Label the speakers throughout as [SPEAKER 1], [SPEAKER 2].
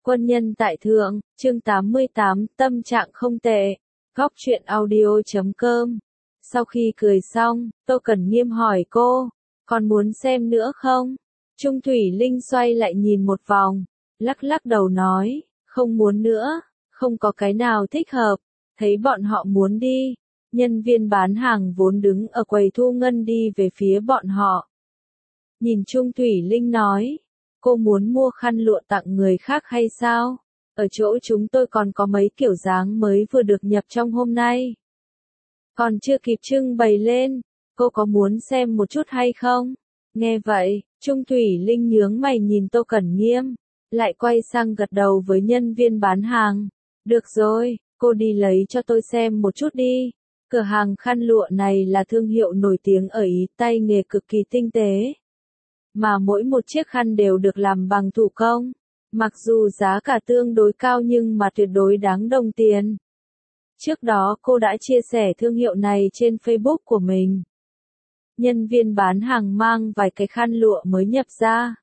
[SPEAKER 1] Quân nhân tại thượng, chương 88, tâm trạng không tệ. Góc truyện audio.com. Sau khi cười xong, Tô Cẩn Nghiêm hỏi cô, còn muốn xem nữa không? Trung Thủy Linh xoay lại nhìn một vòng, lắc lắc đầu nói, không muốn nữa, không có cái nào thích hợp. Thấy bọn họ muốn đi, nhân viên bán hàng vốn đứng ở quầy thu ngân đi về phía bọn họ. Nhìn Trung Thủy Linh nói, cô muốn mua khăn lụa tặng người khác hay sao? Ở chỗ chúng tôi còn có mấy kiểu dáng mới vừa được nhập trong hôm nay. Còn chưa kịp trưng bày lên, cô có muốn xem một chút hay không? Nghe vậy, Trung Thủy Linh nhướng mày nhìn Tô Cẩn Nghiêm, lại quay sang gật đầu với nhân viên bán hàng. Được rồi, cô đi lấy cho tôi xem một chút đi. Cửa hàng khăn lụa này là thương hiệu nổi tiếng ở Ý, tay nghề cực kỳ tinh tế. Mà mỗi một chiếc khăn đều được làm bằng thủ công. Mặc dù giá cả tương đối cao nhưng mà tuyệt đối đáng đồng tiền. Trước đó cô đã chia sẻ thương hiệu này trên Facebook của mình. Nhân viên bán hàng mang vài cái khăn lụa mới nhập ra.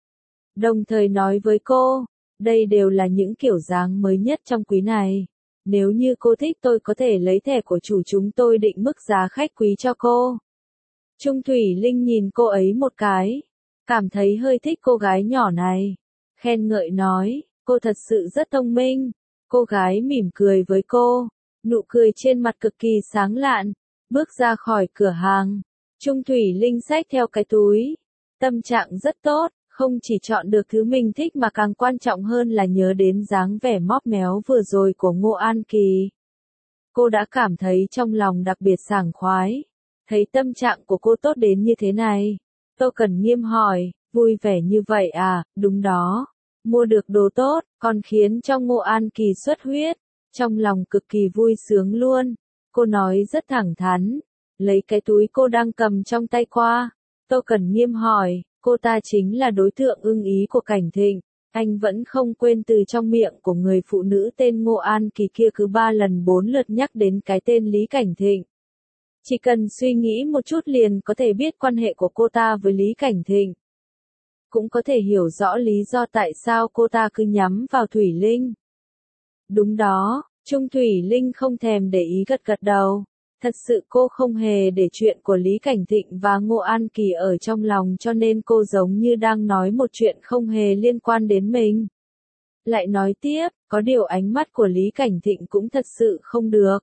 [SPEAKER 1] Đồng thời nói với cô, đây đều là những kiểu dáng mới nhất trong quý này. Nếu như cô thích tôi có thể lấy thẻ của chủ chúng tôi định mức giá khách quý cho cô. Trung Thủy Linh nhìn cô ấy một cái, cảm thấy hơi thích cô gái nhỏ này. Khen ngợi nói, cô thật sự rất thông minh. Cô gái mỉm cười với cô, nụ cười trên mặt cực kỳ sáng lạn, bước ra khỏi cửa hàng. Trung Thủy Linh xách theo cái túi. Tâm trạng rất tốt, không chỉ chọn được thứ mình thích mà càng quan trọng hơn là nhớ đến dáng vẻ móp méo vừa rồi của Ngô An Kỳ. Cô đã cảm thấy trong lòng đặc biệt sảng khoái. Thấy tâm trạng của cô tốt đến như thế này. Tô Cẩn Nghiêm hỏi, vui vẻ như vậy à? Đúng đó. Mua được đồ tốt, còn khiến cho Ngô An Kỳ xuất huyết. Trong lòng cực kỳ vui sướng luôn. Cô nói rất thẳng thắn. Lấy cái túi cô đang cầm trong tay qua. Tô Cẩn Nghiêm hỏi, cô ta chính là đối tượng ưng ý của Cảnh Thịnh. Anh vẫn không quên từ trong miệng của người phụ nữ tên Ngô An Kỳ kia cứ 3 lần 4 lượt nhắc đến cái tên Lý Cảnh Thịnh. Chỉ cần suy nghĩ một chút liền có thể biết quan hệ của cô ta với Lý Cảnh Thịnh. Cũng có thể hiểu rõ lý do tại sao cô ta cứ nhắm vào Thủy Linh. Đúng đó, Trung Thủy Linh không thèm để ý gật gật đầu. Thật sự cô không hề để chuyện của Lý Cảnh Thịnh và Ngô An Kỳ ở trong lòng cho nên cô giống như đang nói một chuyện không hề liên quan đến mình. Lại nói tiếp, có điều ánh mắt của Lý Cảnh Thịnh cũng thật sự không được.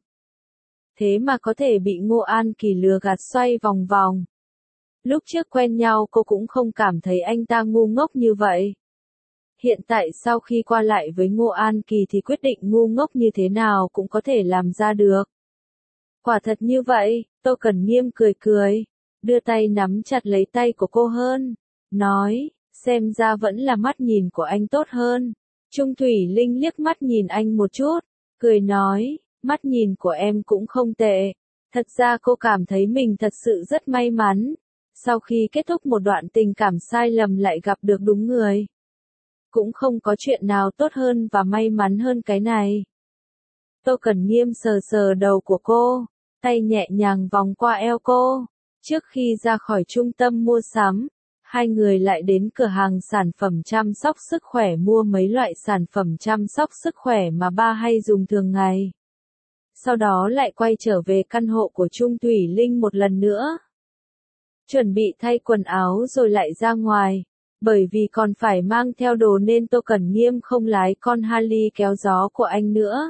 [SPEAKER 1] Thế mà có thể bị Ngô An Kỳ lừa gạt xoay vòng vòng. Lúc trước quen nhau cô cũng không cảm thấy anh ta ngu ngốc như vậy. Hiện tại sau khi qua lại với Ngô An Kỳ thì quyết định ngu ngốc như thế nào cũng có thể làm ra được. Quả thật như vậy, Tô Cẩn Nghiêm cười cười, đưa tay nắm chặt lấy tay của cô hơn, nói, xem ra vẫn là mắt nhìn của anh tốt hơn. Trung Thủy Linh liếc mắt nhìn anh một chút, cười nói, mắt nhìn của em cũng không tệ. Thật ra cô cảm thấy mình thật sự rất may mắn. Sau khi kết thúc một đoạn tình cảm sai lầm lại gặp được đúng người. Cũng không có chuyện nào tốt hơn và may mắn hơn cái này. Tô Cẩn Nghiêm sờ sờ đầu của cô, tay nhẹ nhàng vòng qua eo cô. Trước khi ra khỏi trung tâm mua sắm, hai người lại đến cửa hàng sản phẩm chăm sóc sức khỏe mua mấy loại sản phẩm chăm sóc sức khỏe mà ba hay dùng thường ngày. Sau đó lại quay trở về căn hộ của Trung Thủy Linh một lần nữa. Chuẩn bị thay quần áo rồi lại ra ngoài. Bởi vì còn phải mang theo đồ nên Tô Cẩn Nghiêm không lái con Harley kéo gió của anh nữa.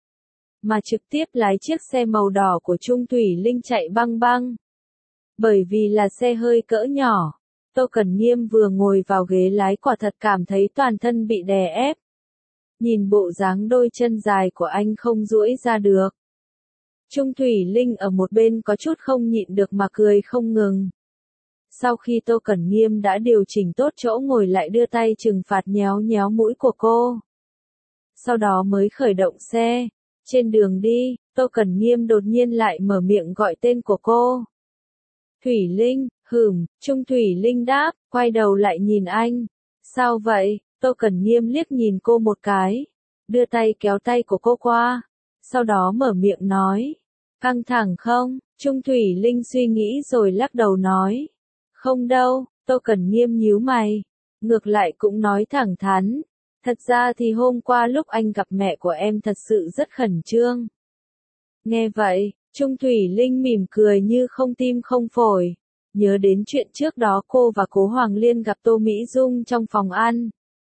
[SPEAKER 1] Mà trực tiếp lái chiếc xe màu đỏ của Trung Thủy Linh chạy băng băng. Bởi vì là xe hơi cỡ nhỏ, Tô Cẩn Nghiêm vừa ngồi vào ghế lái quả thật cảm thấy toàn thân bị đè ép. Nhìn bộ dáng đôi chân dài của anh không duỗi ra được. Trung Thủy Linh ở một bên có chút không nhịn được mà cười không ngừng. Sau khi Tô Cẩn Nghiêm đã điều chỉnh tốt chỗ ngồi lại đưa tay trừng phạt nhéo nhéo mũi của cô. Sau đó mới khởi động xe. Trên đường đi, Tô Cẩn Nghiêm đột nhiên lại mở miệng gọi tên của cô. Thủy Linh, Trung Thủy Linh đáp, quay đầu lại nhìn anh. Sao vậy? Tô Cẩn Nghiêm liếc nhìn cô một cái. Đưa tay kéo tay của cô qua. Sau đó mở miệng nói. Căng thẳng không? Trung Thủy Linh suy nghĩ rồi lắc đầu nói. Không đâu, Tô Cẩn Nghiêm nhíu mày. Ngược lại cũng nói thẳng thắn. Thật ra thì hôm qua lúc anh gặp mẹ của em thật sự rất khẩn trương. Nghe vậy, Trung Thủy Linh mỉm cười như không tim không phổi. Nhớ đến chuyện trước đó cô và Cố Hoàng Liên gặp Tô Mỹ Dung trong phòng ăn.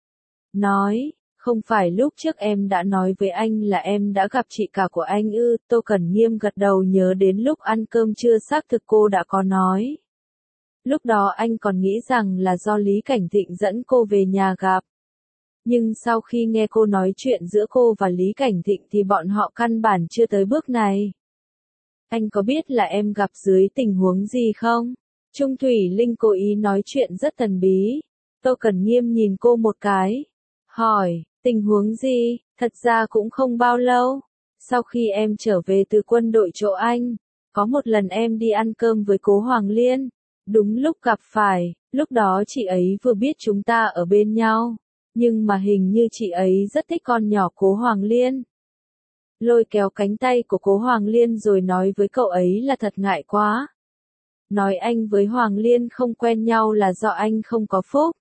[SPEAKER 1] Nói, không phải lúc trước em đã nói với anh là em đã gặp chị cả của anh ư? Tô Cẩn Nghiêm gật đầu, nhớ đến lúc ăn cơm trưa xác thực cô đã có nói. Lúc đó anh còn nghĩ rằng là do Lý Cảnh Thịnh dẫn cô về nhà gặp. Nhưng sau khi nghe cô nói chuyện giữa cô và Lý Cảnh Thịnh thì bọn họ căn bản chưa tới bước này. Anh có biết là em gặp dưới tình huống gì không? Trung Thủy Linh cố ý nói chuyện rất thần bí. Tô Cẩn Nghiêm nhìn cô một cái. Hỏi, tình huống gì? Thật ra cũng không bao lâu. Sau khi em trở về từ quân đội chỗ anh, có một lần em đi ăn cơm với Cố Hoàng Liên. Đúng lúc gặp phải, lúc đó chị ấy vừa biết chúng ta ở bên nhau. Nhưng mà hình như chị ấy rất thích con nhỏ Cố Hoàng Liên. Lôi kéo cánh tay của Cố Hoàng Liên rồi nói với cậu ấy là thật ngại quá. Nói anh với Hoàng Liên không quen nhau là do anh không có phúc.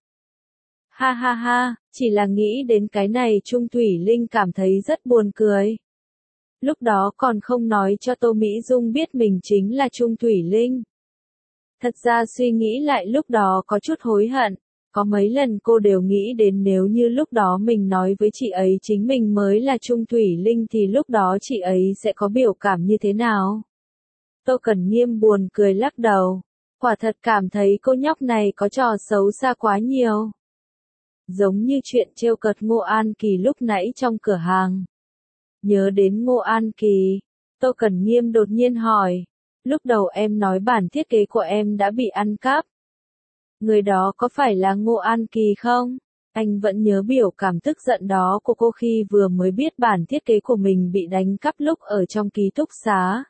[SPEAKER 1] Ha ha ha, chỉ là nghĩ đến cái này Trung Thủy Linh cảm thấy rất buồn cười. Lúc đó còn không nói cho Tô Mỹ Dung biết mình chính là Trung Thủy Linh. Thật ra suy nghĩ lại lúc đó có chút hối hận. Có mấy lần cô đều nghĩ đến nếu như lúc đó mình nói với chị ấy chính mình mới là Trung Thủy Linh thì lúc đó chị ấy sẽ có biểu cảm như thế nào. Tô Cẩn Nghiêm buồn cười lắc đầu. Quả thật cảm thấy cô nhóc này có trò xấu xa quá nhiều. Giống như chuyện trêu cợt Ngô An Kỳ lúc nãy trong cửa hàng. Nhớ đến Ngô An Kỳ, Tô Cẩn Nghiêm đột nhiên hỏi. Lúc đầu em nói bản thiết kế của em đã bị ăn cắp. Người đó có phải là Ngô An Kỳ không? Anh vẫn nhớ biểu cảm tức giận đó của cô khi vừa mới biết bản thiết kế của mình bị đánh cắp lúc ở trong ký túc xá.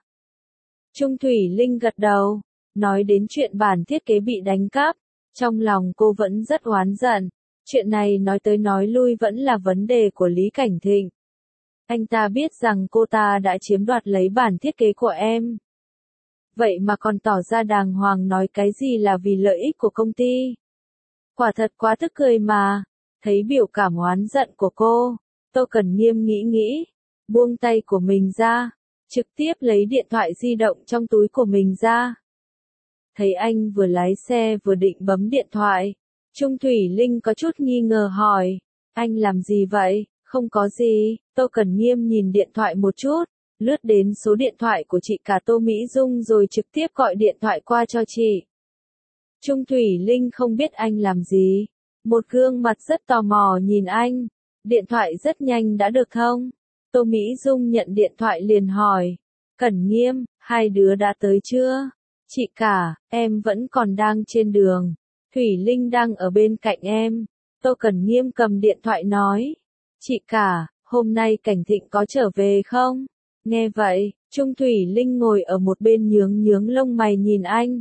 [SPEAKER 1] Trung Thủy Linh gật đầu, nói đến chuyện bản thiết kế bị đánh cắp. Trong lòng cô vẫn rất oán giận. Chuyện này nói tới nói lui vẫn là vấn đề của Lý Cảnh Thịnh. Anh ta biết rằng cô ta đã chiếm đoạt lấy bản thiết kế của em. Vậy mà còn tỏ ra đàng hoàng nói cái gì là vì lợi ích của công ty. Quả thật quá tức cười mà. Thấy biểu cảm oán giận của cô, Tô Cẩn Nghiêm nghĩ, buông tay của mình ra, trực tiếp lấy điện thoại di động trong túi của mình ra. Thấy anh vừa lái xe vừa định bấm điện thoại, Trung Thủy Linh có chút nghi ngờ hỏi, anh làm gì vậy? Không có gì. Tô Cẩn Nghiêm nhìn điện thoại một chút, lướt đến số điện thoại của chị cả Tô Mỹ Dung rồi trực tiếp gọi điện thoại qua cho chị. Trung Thủy Linh không biết anh làm gì. Một gương mặt rất tò mò nhìn anh. Điện thoại rất nhanh đã được thông. Tô Mỹ Dung nhận điện thoại liền hỏi. Cẩn Nghiêm, hai đứa đã tới chưa? Chị cả, em vẫn còn đang trên đường. Thủy Linh đang ở bên cạnh em. Tô Cẩn Nghiêm cầm điện thoại nói. Chị cả, hôm nay Cảnh Thịnh có trở về không? Nghe vậy, Trung Thủy Linh ngồi ở một bên nhướng lông mày nhìn anh.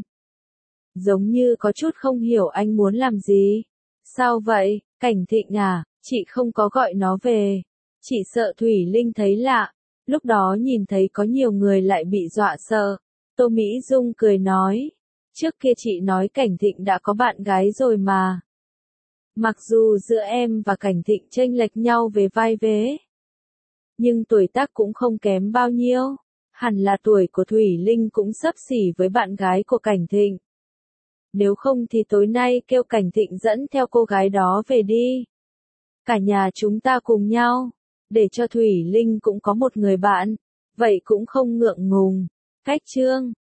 [SPEAKER 1] Giống như có chút không hiểu anh muốn làm gì. Sao vậy, Cảnh Thịnh à, chị không có gọi nó về. Chị sợ Thủy Linh thấy lạ. Lúc đó nhìn thấy có nhiều người lại bị dọa sợ. Tô Mỹ Dung cười nói. Trước kia chị nói Cảnh Thịnh đã có bạn gái rồi mà. Mặc dù giữa em và Cảnh Thịnh chênh lệch nhau về vai vế. Nhưng tuổi tác cũng không kém bao nhiêu. Hẳn là tuổi của Thủy Linh cũng xấp xỉ với bạn gái của Cảnh Thịnh. Nếu không thì tối nay kêu Cảnh Thịnh dẫn theo cô gái đó về đi. Cả nhà chúng ta cùng nhau. Để cho Thủy Linh cũng có một người bạn. Vậy cũng không ngượng ngùng. Cách chương